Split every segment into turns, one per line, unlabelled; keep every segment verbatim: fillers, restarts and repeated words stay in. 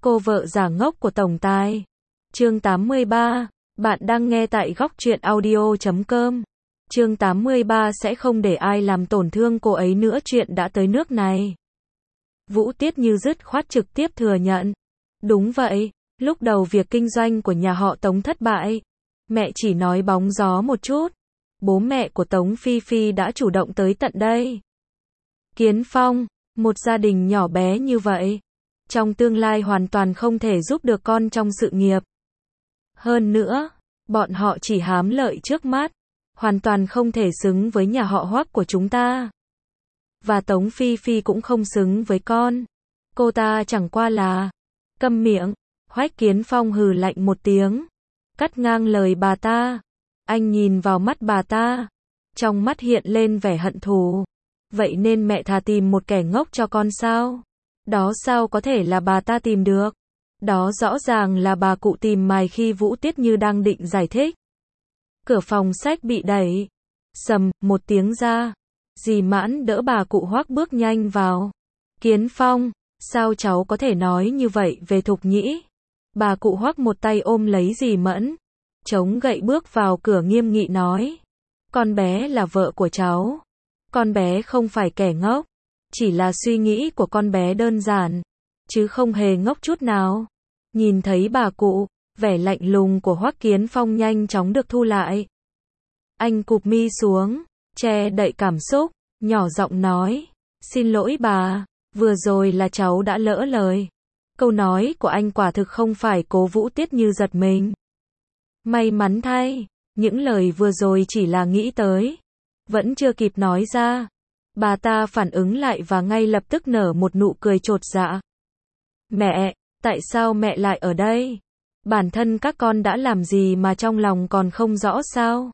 Cô vợ giả ngốc của tổng tài. Chương tám mươi ba. Bạn đang nghe tại góc truyện audio chấm com. Chương tám mươi ba sẽ không để ai làm tổn thương cô ấy nữa. Chuyện đã tới nước này. Vũ Tiết Như dứt khoát trực tiếp thừa nhận. Đúng vậy, lúc đầu việc kinh doanh của nhà họ Tống thất bại. Mẹ chỉ nói bóng gió một chút. Bố mẹ của Tống Phi Phi đã chủ động tới tận đây. Kiến Phong, một gia đình nhỏ bé như vậy, trong tương lai hoàn toàn không thể giúp được con trong sự nghiệp. Hơn nữa, bọn họ chỉ hám lợi trước mắt, hoàn toàn không thể xứng với nhà họ Hoắc của chúng ta. Và Tống Phi Phi cũng không xứng với con. Cô ta chẳng qua là... Câm miệng. Hoắc Kiến Phong hừ lạnh một tiếng, cắt ngang lời bà ta. Anh nhìn vào mắt bà ta, trong mắt hiện lên vẻ hận thù. Vậy nên mẹ thà tìm một kẻ ngốc cho con sao? Đó sao có thể là bà ta tìm được? Đó rõ ràng là bà cụ tìm mài khi Vũ Tiết Như đang định giải thích. Cửa phòng sách bị đẩy. Sầm, một tiếng ra. Dì Mãn đỡ bà cụ Hoắc bước nhanh vào. Kiến Phong, sao cháu có thể nói như vậy về Thục Nhĩ? Bà cụ Hoắc một tay ôm lấy dì Mẫn, chống gậy bước vào cửa nghiêm nghị nói. Con bé là vợ của cháu. Con bé không phải kẻ ngốc. Chỉ là suy nghĩ của con bé đơn giản, chứ không hề ngốc chút nào. Nhìn thấy bà cụ, vẻ lạnh lùng của Hoắc Kiến Phong nhanh chóng được thu lại. Anh cụp mi xuống, che đậy cảm xúc, nhỏ giọng nói. Xin lỗi bà, vừa rồi là cháu đã lỡ lời. Câu nói của anh quả thực không phải cố Vũ Tiết Như giật mình. May mắn thay, những lời vừa rồi chỉ là nghĩ tới, vẫn chưa kịp nói ra. Bà ta phản ứng lại và ngay lập tức nở một nụ cười chột dạ. Mẹ, tại sao mẹ lại ở đây? Bản thân các con đã làm gì mà trong lòng còn không rõ sao?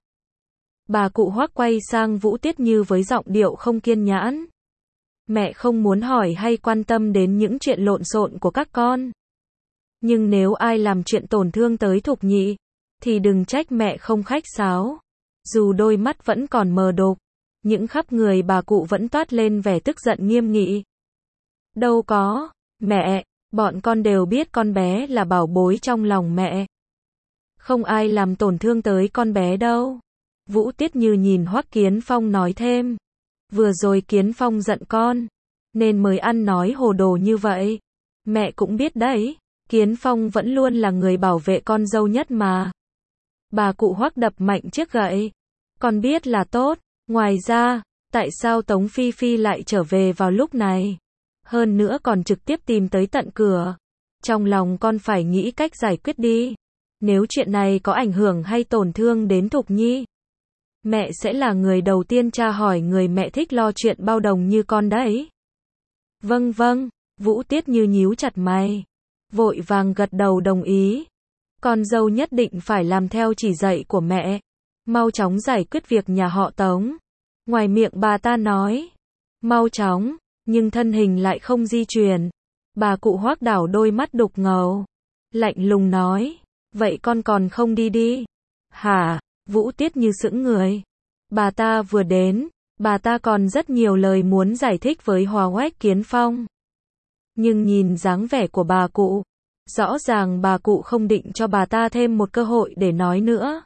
Bà cụ Hoắc quay sang Vũ Tiết Như với giọng điệu không kiên nhẫn. Mẹ không muốn hỏi hay quan tâm đến những chuyện lộn xộn của các con. Nhưng nếu ai làm chuyện tổn thương tới Thục Nhĩ, thì đừng trách mẹ không khách sáo. Dù đôi mắt vẫn còn mờ đục, những khắp người bà cụ vẫn toát lên vẻ tức giận nghiêm nghị. Đâu có, mẹ, bọn con đều biết con bé là bảo bối trong lòng mẹ. Không ai làm tổn thương tới con bé đâu. Vũ Tiết Như nhìn Hoắc Kiến Phong nói thêm. Vừa rồi Kiến Phong giận con, nên mới ăn nói hồ đồ như vậy. Mẹ cũng biết đấy, Kiến Phong vẫn luôn là người bảo vệ con dâu nhất mà. Bà cụ Hoắc đập mạnh chiếc gậy. Con biết là tốt. Ngoài ra, tại sao Tống Phi Phi lại trở về vào lúc này? Hơn nữa còn trực tiếp tìm tới tận cửa. Trong lòng con phải nghĩ cách giải quyết đi. Nếu chuyện này có ảnh hưởng hay tổn thương đến Thục Nhi, mẹ sẽ là người đầu tiên tra hỏi người mẹ thích lo chuyện bao đồng như con đấy. Vâng vâng, Vũ Tiết Như nhíu chặt mày, vội vàng gật đầu đồng ý. Con dâu nhất định phải làm theo chỉ dạy của mẹ. Mau chóng giải quyết việc nhà họ Tống. Ngoài miệng bà ta nói, mau chóng, nhưng thân hình lại không di chuyển. Bà cụ Hoắc đảo đôi mắt đục ngầu, lạnh lùng nói, vậy con còn không đi đi? Hả? Vũ Tiết Như sững người. Bà ta vừa đến, bà ta còn rất nhiều lời muốn giải thích với Hoắc Kiến Phong. Nhưng nhìn dáng vẻ của bà cụ, rõ ràng bà cụ không định cho bà ta thêm một cơ hội để nói nữa.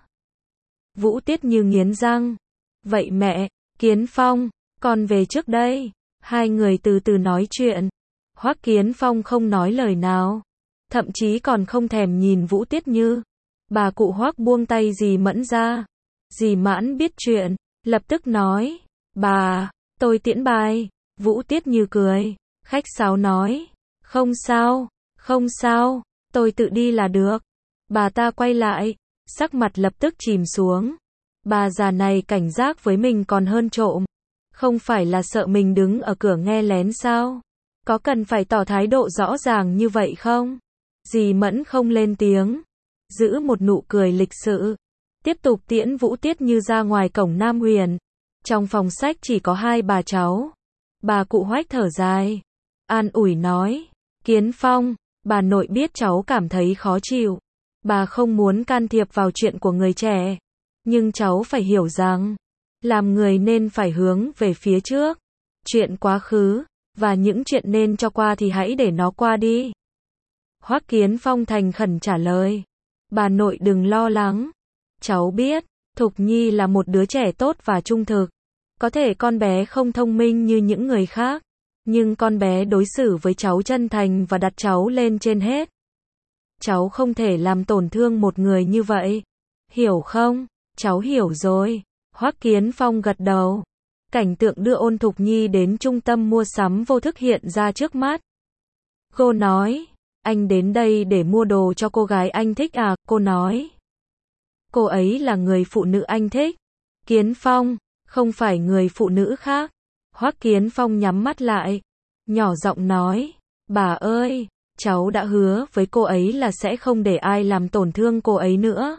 Vũ Tiết Như nghiến răng. Vậy mẹ, Kiến Phong, con về trước đây. Hai người từ từ nói chuyện. Hoắc Kiến Phong không nói lời nào, thậm chí còn không thèm nhìn Vũ Tiết Như. Bà cụ Hoắc buông tay dì Mẫn ra. Dì Mãn biết chuyện, lập tức nói, bà, tôi tiễn bài. Vũ Tiết Như cười, khách sáo nói, không sao, không sao, tôi tự đi là được. Bà ta quay lại, sắc mặt lập tức chìm xuống. Bà già này cảnh giác với mình còn hơn trộm. Không phải là sợ mình đứng ở cửa nghe lén sao? Có cần phải tỏ thái độ rõ ràng như vậy không? Dì Mẫn không lên tiếng, giữ một nụ cười lịch sự, tiếp tục tiễn Vũ Tiết Như ra ngoài cổng Nam Huyền. Trong phòng sách chỉ có hai bà cháu. Bà cụ Hoắc thở dài, an ủi nói, Kiến Phong, bà nội biết cháu cảm thấy khó chịu. Bà không muốn can thiệp vào chuyện của người trẻ. Nhưng cháu phải hiểu rằng, làm người nên phải hướng về phía trước. Chuyện quá khứ, và những chuyện nên cho qua thì hãy để nó qua đi. Hoắc Kiến Phong thành khẩn trả lời. Bà nội đừng lo lắng. Cháu biết, Thục Nhi là một đứa trẻ tốt và trung thực. Có thể con bé không thông minh như những người khác, nhưng con bé đối xử với cháu chân thành và đặt cháu lên trên hết. Cháu không thể làm tổn thương một người như vậy. Hiểu không? Cháu hiểu rồi. Hoắc Kiến Phong gật đầu. Cảnh tượng đưa Ôn Thục Nhi đến trung tâm mua sắm vô thức hiện ra trước mắt. Cô nói, anh đến đây để mua đồ cho cô gái anh thích à? Cô nói, cô ấy là người phụ nữ anh thích. Kiến Phong, không phải người phụ nữ khác. Hoắc Kiến Phong nhắm mắt lại, nhỏ giọng nói, bà ơi, cháu đã hứa với cô ấy là sẽ không để ai làm tổn thương cô ấy nữa.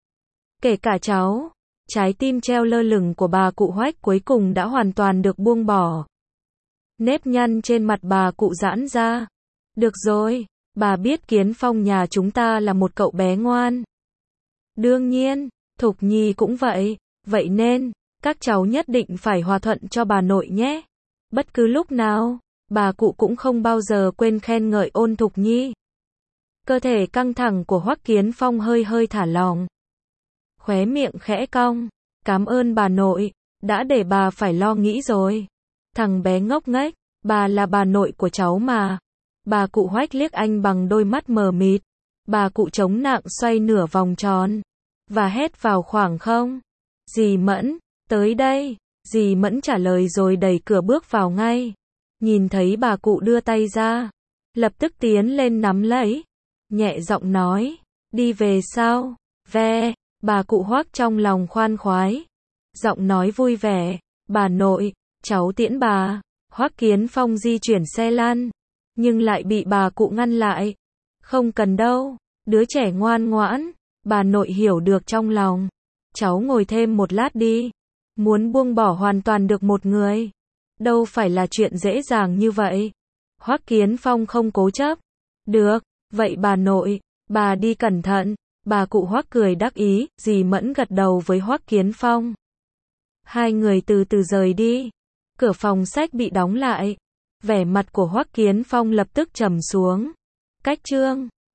Kể cả cháu. Trái tim treo lơ lửng của bà cụ Hoắc cuối cùng đã hoàn toàn được buông bỏ. Nếp nhăn trên mặt bà cụ giãn ra. Được rồi, bà biết Kiến Phong nhà chúng ta là một cậu bé ngoan. Đương nhiên, Thục Nhi cũng vậy. Vậy nên, các cháu nhất định phải hòa thuận cho bà nội nhé. Bất cứ lúc nào, bà cụ cũng không bao giờ quên khen ngợi Ôn Thục Nhi. Cơ thể căng thẳng của Hoắc Kiến Phong hơi hơi thả lỏng. Khóe miệng khẽ cong. Cảm ơn bà nội, đã để bà phải lo nghĩ rồi. Thằng bé ngốc nghếch, bà là bà nội của cháu mà. Bà cụ Hoắc liếc anh bằng đôi mắt mờ mịt. Bà cụ chống nặng xoay nửa vòng tròn và hét vào khoảng không. Dì Mẫn, tới đây. Dì Mẫn trả lời rồi đẩy cửa bước vào ngay. Nhìn thấy bà cụ đưa tay ra, lập tức tiến lên nắm lấy, nhẹ giọng nói, đi về sao? Ve. Bà cụ Hoắc trong lòng khoan khoái, giọng nói vui vẻ, bà nội, cháu tiễn bà. Hoắc Kiến Phong di chuyển xe lăn, nhưng lại bị bà cụ ngăn lại. Không cần đâu, đứa trẻ ngoan ngoãn. Bà nội hiểu được trong lòng. Cháu ngồi thêm một lát đi. Muốn buông bỏ hoàn toàn được một người, đâu phải là chuyện dễ dàng như vậy. Hoắc Kiến Phong không cố chấp. Được, vậy bà nội, bà đi cẩn thận. Bà cụ Hoắc cười đắc ý, dì Mẫn gật đầu với Hoắc Kiến Phong. Hai người từ từ rời đi. Cửa phòng sách bị đóng lại. Vẻ mặt của Hoắc Kiến Phong lập tức trầm xuống. Cách chương